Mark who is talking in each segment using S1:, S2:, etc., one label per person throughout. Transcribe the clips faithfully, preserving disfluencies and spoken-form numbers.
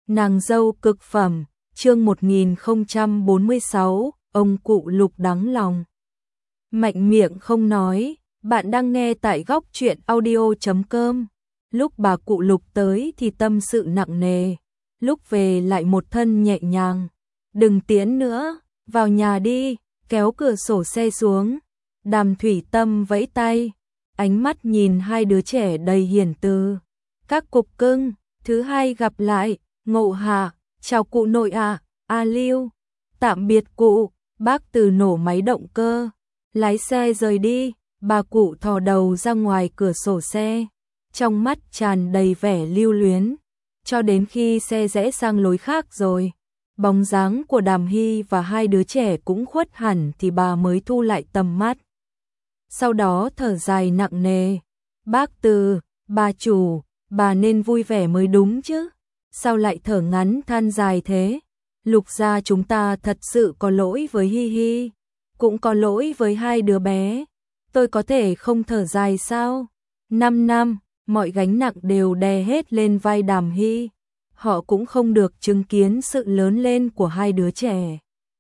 S1: Nàng dâu cực phẩm, chương một nghìn không trăm bốn mươi sáu, ông cụ Lục đắng lòng. Mạnh miệng không nói, bạn đang nghe tại góc truyện audio chấm com. Lúc bà cụ Lục tới thì tâm sự nặng nề, lúc về lại một thân nhẹ nhàng. Đừng tiễn nữa, vào nhà đi, kéo cửa sổ xe xuống. Đàm Thủy Tâm vẫy tay, ánh mắt nhìn hai đứa trẻ đầy hiền từ. Các cục cưng, thứ hai gặp lại, Ngộ Hạ, chào cụ nội ạ, à, A Lưu, tạm biệt cụ. Bác Từ nổ máy động cơ, lái xe rời đi. Bà cụ thò đầu ra ngoài cửa sổ xe, trong mắt tràn đầy vẻ lưu luyến. Cho đến khi xe rẽ sang lối khác rồi, bóng dáng của Đàm Hy và hai đứa trẻ cũng khuất hẳn thì bà mới thu lại tầm mắt. Sau đó thở dài nặng nề. Bác Từ, bà chủ, bà nên vui vẻ mới đúng chứ. Sao lại thở ngắn than dài thế? Lục gia chúng ta thật sự có lỗi với Hi Hi, cũng có lỗi với hai đứa bé. Tôi có thể không thở dài sao? Năm năm, mọi gánh nặng đều đè hết lên vai Đàm Hy. Họ cũng không được chứng kiến sự lớn lên của hai đứa trẻ.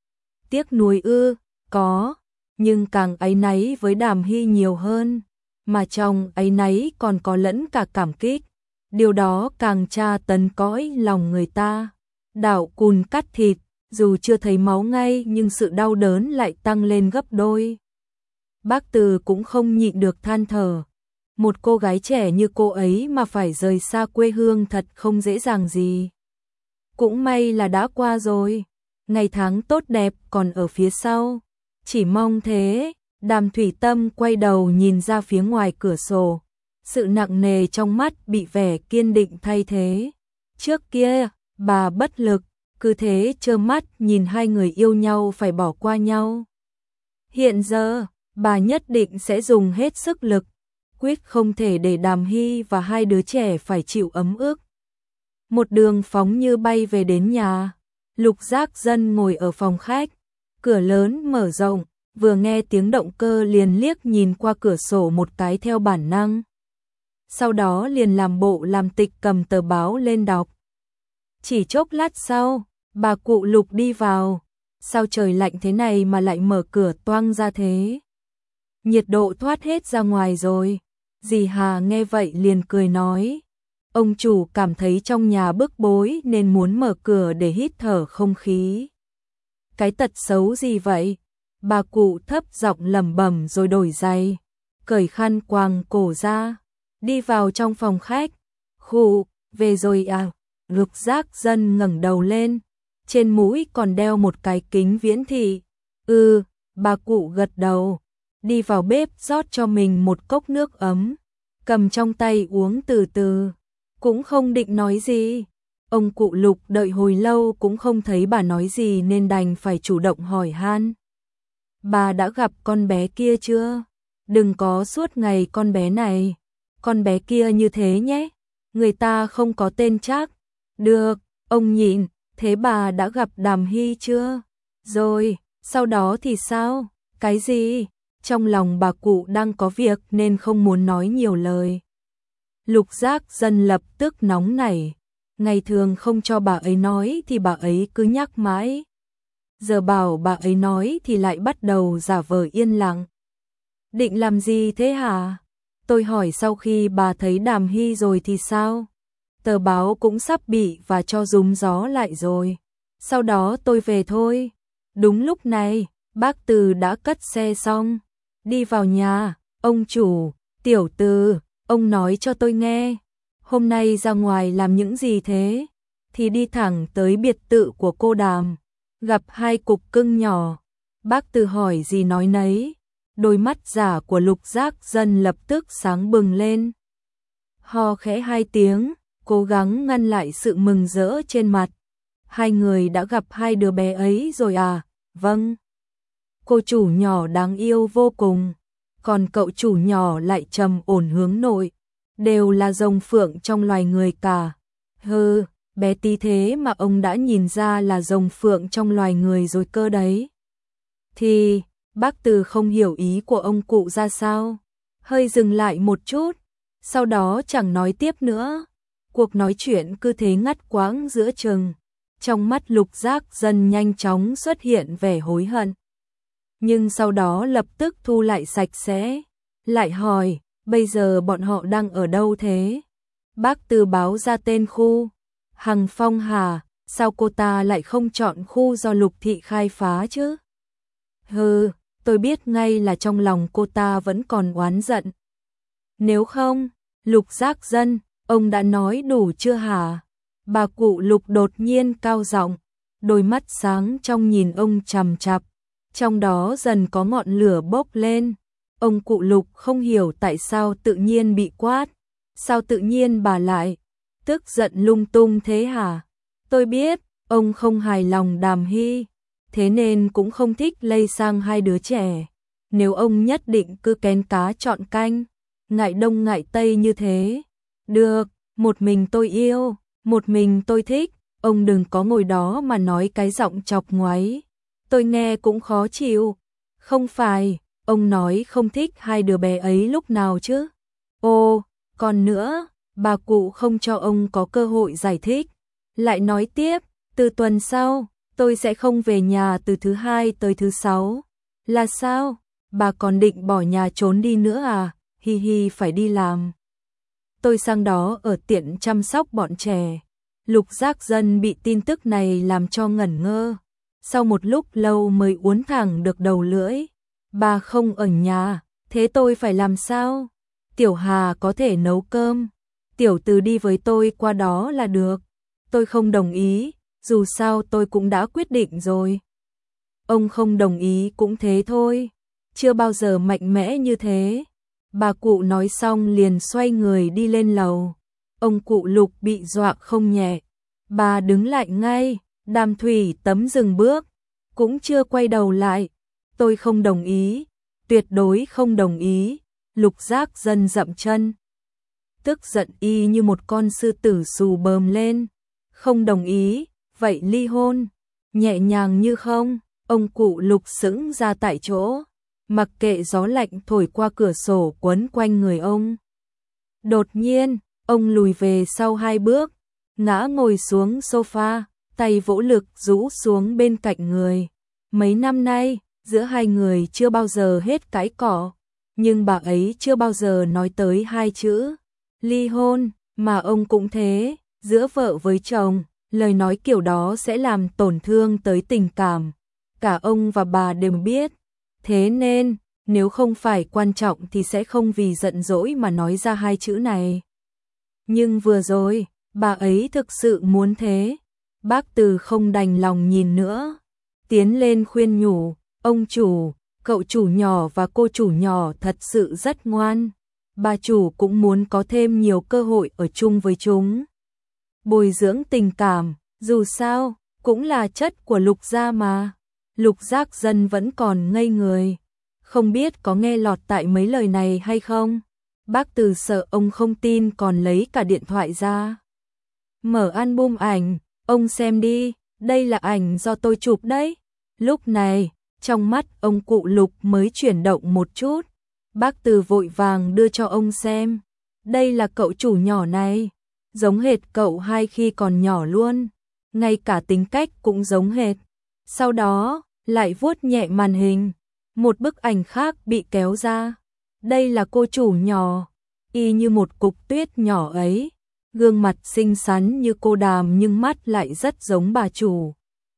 S1: Tiếc nuối ư? Có, nhưng càng áy náy với Đàm Hy nhiều hơn. Mà trong áy náy còn có lẫn cả cảm kích. Điều đó càng tra tấn cõi lòng người ta. Đảo cùn cắt thịt, dù chưa thấy máu ngay nhưng sự đau đớn lại tăng lên gấp đôi. Bác Từ cũng không nhịn được than thở. Một cô gái trẻ như cô ấy mà phải rời xa quê hương thật không dễ dàng gì. Cũng may là đã qua rồi, ngày tháng tốt đẹp còn ở phía sau. Chỉ mong thế. Đàm Thủy Tâm quay đầu nhìn ra phía ngoài cửa sổ. Sự nặng nề trong mắt bị vẻ kiên định thay thế. Trước kia, bà bất lực, cứ thế trơ mắt nhìn hai người yêu nhau phải bỏ qua nhau. Hiện giờ, bà nhất định sẽ dùng hết sức lực, quyết không thể để Đàm Hy và hai đứa trẻ phải chịu ấm ức. Một đường phóng như bay về đến nhà. Lục Giác Dân ngồi ở phòng khách, cửa lớn mở rộng, vừa nghe tiếng động cơ liền liếc nhìn qua cửa sổ một cái theo bản năng. Sau đó liền làm bộ làm tịch cầm tờ báo lên đọc. Chỉ chốc lát sau, bà cụ Lục đi vào. Sao trời lạnh thế này mà lại mở cửa toang ra thế? Nhiệt độ thoát hết ra ngoài rồi. Dì Hà nghe vậy liền cười nói. Ông chủ cảm thấy trong nhà bức bối nên muốn mở cửa để hít thở không khí. Cái tật xấu gì vậy? Bà cụ thấp giọng lẩm bẩm rồi đổi giày, cởi khăn quàng cổ ra, đi vào trong phòng khách. Khụ, về rồi à? Lục Giác Dân ngẩng đầu lên, trên mũi còn đeo một cái kính viễn thị. Ừ, bà cụ gật đầu, đi vào bếp rót cho mình một cốc nước ấm, cầm trong tay uống từ từ, cũng không định nói gì. Ông cụ Lục đợi hồi lâu cũng không thấy bà nói gì nên đành phải chủ động hỏi han. Bà đã gặp con bé kia chưa? Đừng có suốt ngày con bé này, con bé kia như thế nhé. Người ta không có tên chắc. Được, ông nhịn. Thế bà đã gặp Đàm Hy chưa? Rồi, sau đó thì sao? Cái gì? Trong lòng bà cụ đang có việc nên không muốn nói nhiều lời. Lục Giác Dân lập tức nóng nảy. Ngày thường không cho bà ấy nói thì bà ấy cứ nhắc mãi. Giờ bảo bà ấy nói thì lại bắt đầu giả vờ yên lặng. Định làm gì thế hả? Tôi hỏi sau khi bà thấy Đàm Hy rồi thì sao? Tờ báo cũng sắp bị và cho rúm gió lại rồi. Sau đó tôi về thôi. Đúng lúc này, bác Từ đã cất xe xong. Đi vào nhà. Ông chủ, tiểu Từ, ông nói cho tôi nghe. Hôm nay ra ngoài làm những gì thế? Thì đi thẳng tới biệt thự của cô Đàm. Gặp hai cục cưng nhỏ. Bác Từ hỏi gì nói nấy. Đôi mắt giả của Lục Giác Dân lập tức sáng bừng lên. Ho khẽ hai tiếng, cố gắng ngăn lại sự mừng rỡ trên mặt. Hai người đã gặp hai đứa bé ấy rồi à? Vâng. Cô chủ nhỏ đáng yêu vô cùng. Còn cậu chủ nhỏ lại trầm ổn hướng nội. Đều là rồng phượng trong loài người cả. Hừ, bé tí thế mà ông đã nhìn ra là rồng phượng trong loài người rồi cơ đấy. Thì, bác Từ không hiểu ý của ông cụ ra sao. Hơi dừng lại một chút, sau đó chẳng nói tiếp nữa. Cuộc nói chuyện cứ thế ngắt quãng giữa chừng. Trong mắt Lục Giác Dân nhanh chóng xuất hiện vẻ hối hận. Nhưng sau đó lập tức thu lại sạch sẽ. Lại hỏi, bây giờ bọn họ đang ở đâu thế? Bác Từ báo ra tên khu. Hằng Phong Hà, sao cô ta lại không chọn khu do Lục Thị khai phá chứ? Hừ, tôi biết ngay là trong lòng cô ta vẫn còn oán giận. Nếu không, Lục Giác Dân, ông đã nói đủ chưa hả? Bà cụ Lục đột nhiên cao giọng, đôi mắt sáng trong nhìn ông chằm chằm, trong đó dần có ngọn lửa bốc lên. Ông cụ Lục không hiểu tại sao tự nhiên bị quát, sao tự nhiên bà lại tức giận lung tung thế hả? Tôi biết, ông không hài lòng Đàm Hy, thế nên cũng không thích lây sang hai đứa trẻ. Nếu ông nhất định cứ kén cá chọn canh, ngại đông ngại tây như thế, được, một mình tôi yêu, một mình tôi thích, ông đừng có ngồi đó mà nói cái giọng chọc ngoáy. Tôi nghe cũng khó chịu. Không phải, ông nói không thích hai đứa bé ấy lúc nào chứ? Ô, còn nữa, bà cụ không cho ông có cơ hội giải thích. Lại nói tiếp, từ tuần sau, tôi sẽ không về nhà từ thứ hai tới thứ sáu. Là sao? Bà còn định bỏ nhà trốn đi nữa à? Hi hi, phải đi làm. Tôi sang đó ở tiện chăm sóc bọn trẻ. Lục Giác Dân bị tin tức này làm cho ngẩn ngơ. Sau một lúc lâu mới uốn thẳng được đầu lưỡi. Bà không ở nhà, thế tôi phải làm sao? Tiểu Hà có thể nấu cơm. Tiểu Từ đi với tôi qua đó là được. Tôi không đồng ý, dù sao tôi cũng đã quyết định rồi. Ông không đồng ý cũng thế thôi. Chưa bao giờ mạnh mẽ như thế. Bà cụ nói xong liền xoay người đi lên lầu. Ông cụ Lục bị dọa không nhẹ. Bà đứng lại ngay, Đàm Thủy Tấm dừng bước, cũng chưa quay đầu lại. Tôi không đồng ý, tuyệt đối không đồng ý. Lục Giác Dân dậm chân, tức giận y như một con sư tử xù bờm lên. Không đồng ý, vậy ly hôn. Nhẹ nhàng như không, ông cụ Lục sững ra tại chỗ, mặc kệ gió lạnh thổi qua cửa sổ quấn quanh người ông. Đột nhiên, ông lùi về sau hai bước, ngã ngồi xuống sofa, tay vỗ lực rũ xuống bên cạnh người. Mấy năm nay, giữa hai người chưa bao giờ hết cãi cọ, nhưng bà ấy chưa bao giờ nói tới hai chữ ly hôn, mà ông cũng thế, giữa vợ với chồng, lời nói kiểu đó sẽ làm tổn thương tới tình cảm. Cả ông và bà đều biết, thế nên, nếu không phải quan trọng thì sẽ không vì giận dỗi mà nói ra hai chữ này. Nhưng vừa rồi, bà ấy thực sự muốn thế. Bác Từ không đành lòng nhìn nữa, tiến lên khuyên nhủ, ông chủ, cậu chủ nhỏ và cô chủ nhỏ thật sự rất ngoan. Bà chủ cũng muốn có thêm nhiều cơ hội ở chung với chúng. Bồi dưỡng tình cảm, dù sao, cũng là chất của Lục gia mà. Lục Giác Dân vẫn còn ngây người, không biết có nghe lọt tại mấy lời này hay không. Bác Từ sợ ông không tin còn lấy cả điện thoại ra. Mở album ảnh, ông xem đi, đây là ảnh do tôi chụp đấy. Lúc này, trong mắt ông cụ Lục mới chuyển động một chút. Bác Từ vội vàng đưa cho ông xem. Đây là cậu chủ nhỏ này, giống hệt cậu hai khi còn nhỏ luôn, ngay cả tính cách cũng giống hệt. Sau đó, lại vuốt nhẹ màn hình, một bức ảnh khác bị kéo ra. Đây là cô chủ nhỏ, y như một cục tuyết nhỏ ấy, gương mặt xinh xắn như cô Đàm nhưng mắt lại rất giống bà chủ.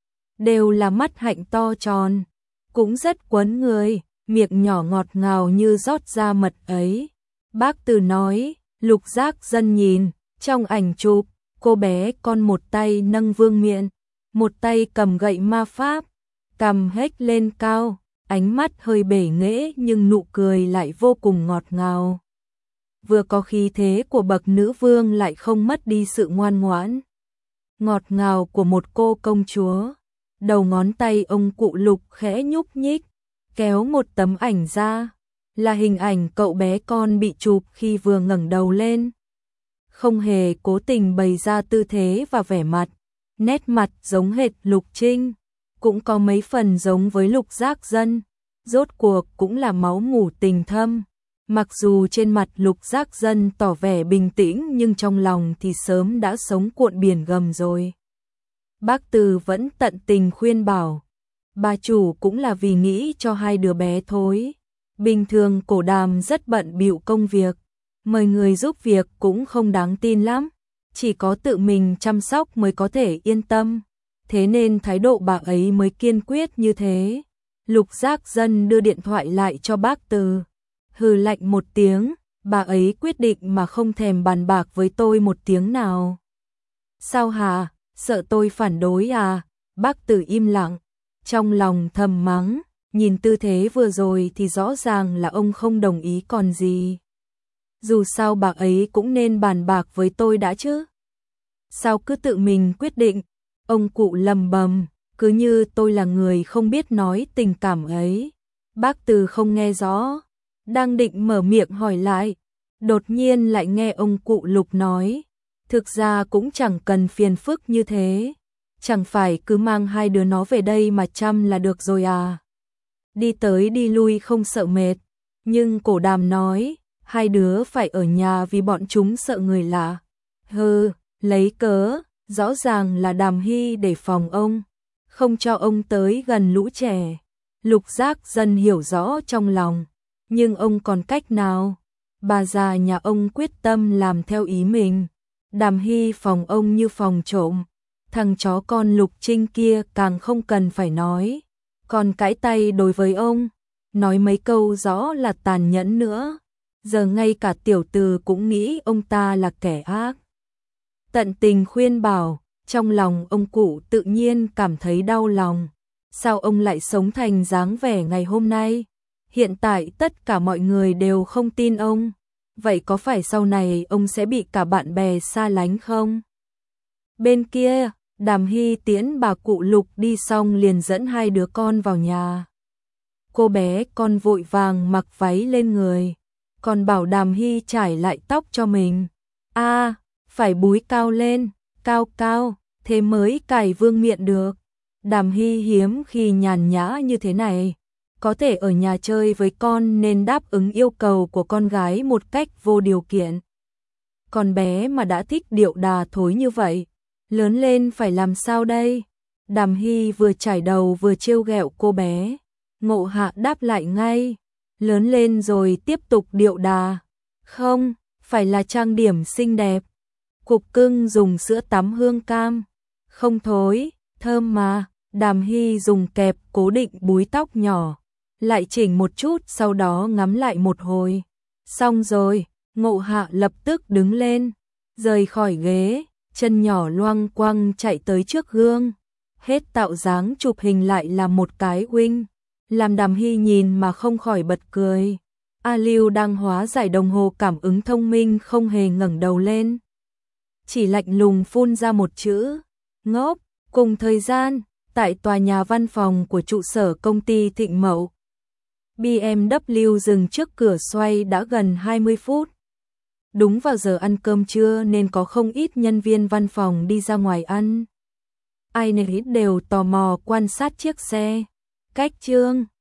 S1: Đều là mắt hạnh to tròn, cũng rất quấn người, miệng nhỏ ngọt ngào như rót ra mật ấy. Bác Từ nói, Lục Giác Dân nhìn, trong ảnh chụp, cô bé con một tay nâng vương miện, một tay cầm gậy ma pháp, cằm hếch lên cao, ánh mắt hơi bể nghễ nhưng nụ cười lại vô cùng ngọt ngào. Vừa có khí thế của bậc nữ vương lại không mất đi sự ngoan ngoãn, ngọt ngào của một cô công chúa. Đầu ngón tay ông cụ Lục khẽ nhúc nhích, kéo một tấm ảnh ra, là hình ảnh cậu bé con bị chụp khi vừa ngẩng đầu lên. Không hề cố tình bày ra tư thế và vẻ mặt, nét mặt giống hệt Lục Trinh, cũng có mấy phần giống với Lục Giác Dân, rốt cuộc cũng là máu mủ tình thâm, Mặc dù trên mặt Lục Giác Dân tỏ vẻ bình tĩnh nhưng trong lòng thì sớm đã sống cuộn biển gầm rồi. Bác Từ vẫn tận tình khuyên bảo, bà chủ cũng là vì nghĩ cho hai đứa bé thôi. Bình thường Cổ Đàm rất bận bịu công việc, mời người giúp việc cũng không đáng tin lắm, chỉ có tự mình chăm sóc mới có thể yên tâm, thế nên thái độ bà ấy mới kiên quyết như thế. Lục Giác Dân đưa điện thoại lại cho bác Từ, hừ lạnh một tiếng, bà ấy quyết định mà không thèm bàn bạc với tôi một tiếng nào. Sao hả, sợ tôi phản đối à? Bác Từ im lặng, trong lòng thầm mắng, nhìn tư thế vừa rồi thì rõ ràng là ông không đồng ý còn gì. Dù sao bà ấy cũng nên bàn bạc với tôi đã chứ. Sao cứ tự mình quyết định? Ông cụ lầm bầm, cứ như tôi là người không biết nói tình cảm ấy. Bác Từ không nghe rõ, đang định mở miệng hỏi lại, đột nhiên lại nghe ông cụ Lục nói, thực ra cũng chẳng cần phiền phức như thế, chẳng phải cứ mang hai đứa nó về đây mà chăm là được rồi à. Đi tới đi lui không sợ mệt, nhưng Cổ Đàm nói, hai đứa phải ở nhà vì bọn chúng sợ người lạ. Hừ, lấy cớ, rõ ràng là Đàm Hy để phòng ông, không cho ông tới gần lũ trẻ. Lục Giác Dân hiểu rõ trong lòng, nhưng ông còn cách nào? Bà già nhà ông quyết tâm làm theo ý mình. Đàm Hy phòng ông như phòng trộm, thằng chó con Lục Trinh kia càng không cần phải nói, còn cãi tay đối với ông, nói mấy câu rõ là tàn nhẫn nữa. Giờ ngay cả tiểu Từ cũng nghĩ ông ta là kẻ ác. Tận tình khuyên bảo, trong lòng ông cụ tự nhiên cảm thấy đau lòng. Sao ông lại sống thành dáng vẻ ngày hôm nay? Hiện tại tất cả mọi người đều không tin ông. Vậy có phải sau này ông sẽ bị cả bạn bè xa lánh không? Bên kia, Đàm Hy tiễn bà cụ Lục đi xong liền dẫn hai đứa con vào nhà. Cô bé con vội vàng mặc váy lên người, còn bảo Đàm Hy trải lại tóc cho mình. A, à, phải búi cao lên, cao cao, thế mới cài vương miện được. Đàm Hy hiếm khi nhàn nhã như thế này, có thể ở nhà chơi với con nên đáp ứng yêu cầu của con gái một cách vô điều kiện. Con bé mà đã thích điệu đà thối như vậy, lớn lên phải làm sao đây? Đàm Hy vừa chải đầu vừa trêu ghẹo cô bé. Ngộ Hạ đáp lại ngay, lớn lên rồi tiếp tục điệu đà. Không, phải là trang điểm xinh đẹp. Cục cưng dùng sữa tắm hương cam. Không thối, thơm mà. Đàm Hy dùng kẹp cố định búi tóc nhỏ, lại chỉnh một chút sau đó ngắm lại một hồi. Xong rồi, Ngộ Hạ lập tức đứng lên, rời khỏi ghế, chân nhỏ loang quăng chạy tới trước gương. Hết tạo dáng chụp hình lại là một cái wing, làm Đàm Hy nhìn mà không khỏi bật cười. A Lưu đang hóa giải đồng hồ cảm ứng thông minh không hề ngẩng đầu lên, chỉ lạnh lùng phun ra một chữ, ngốc. Cùng thời gian, tại tòa nhà văn phòng của trụ sở công ty Thịnh Mậu, bê em vê dừng trước cửa xoay đã gần hai mươi phút. Đúng vào giờ ăn cơm trưa nên có không ít nhân viên văn phòng đi ra ngoài ăn. Ai nấy đều tò mò quan sát chiếc xe. Cách Trương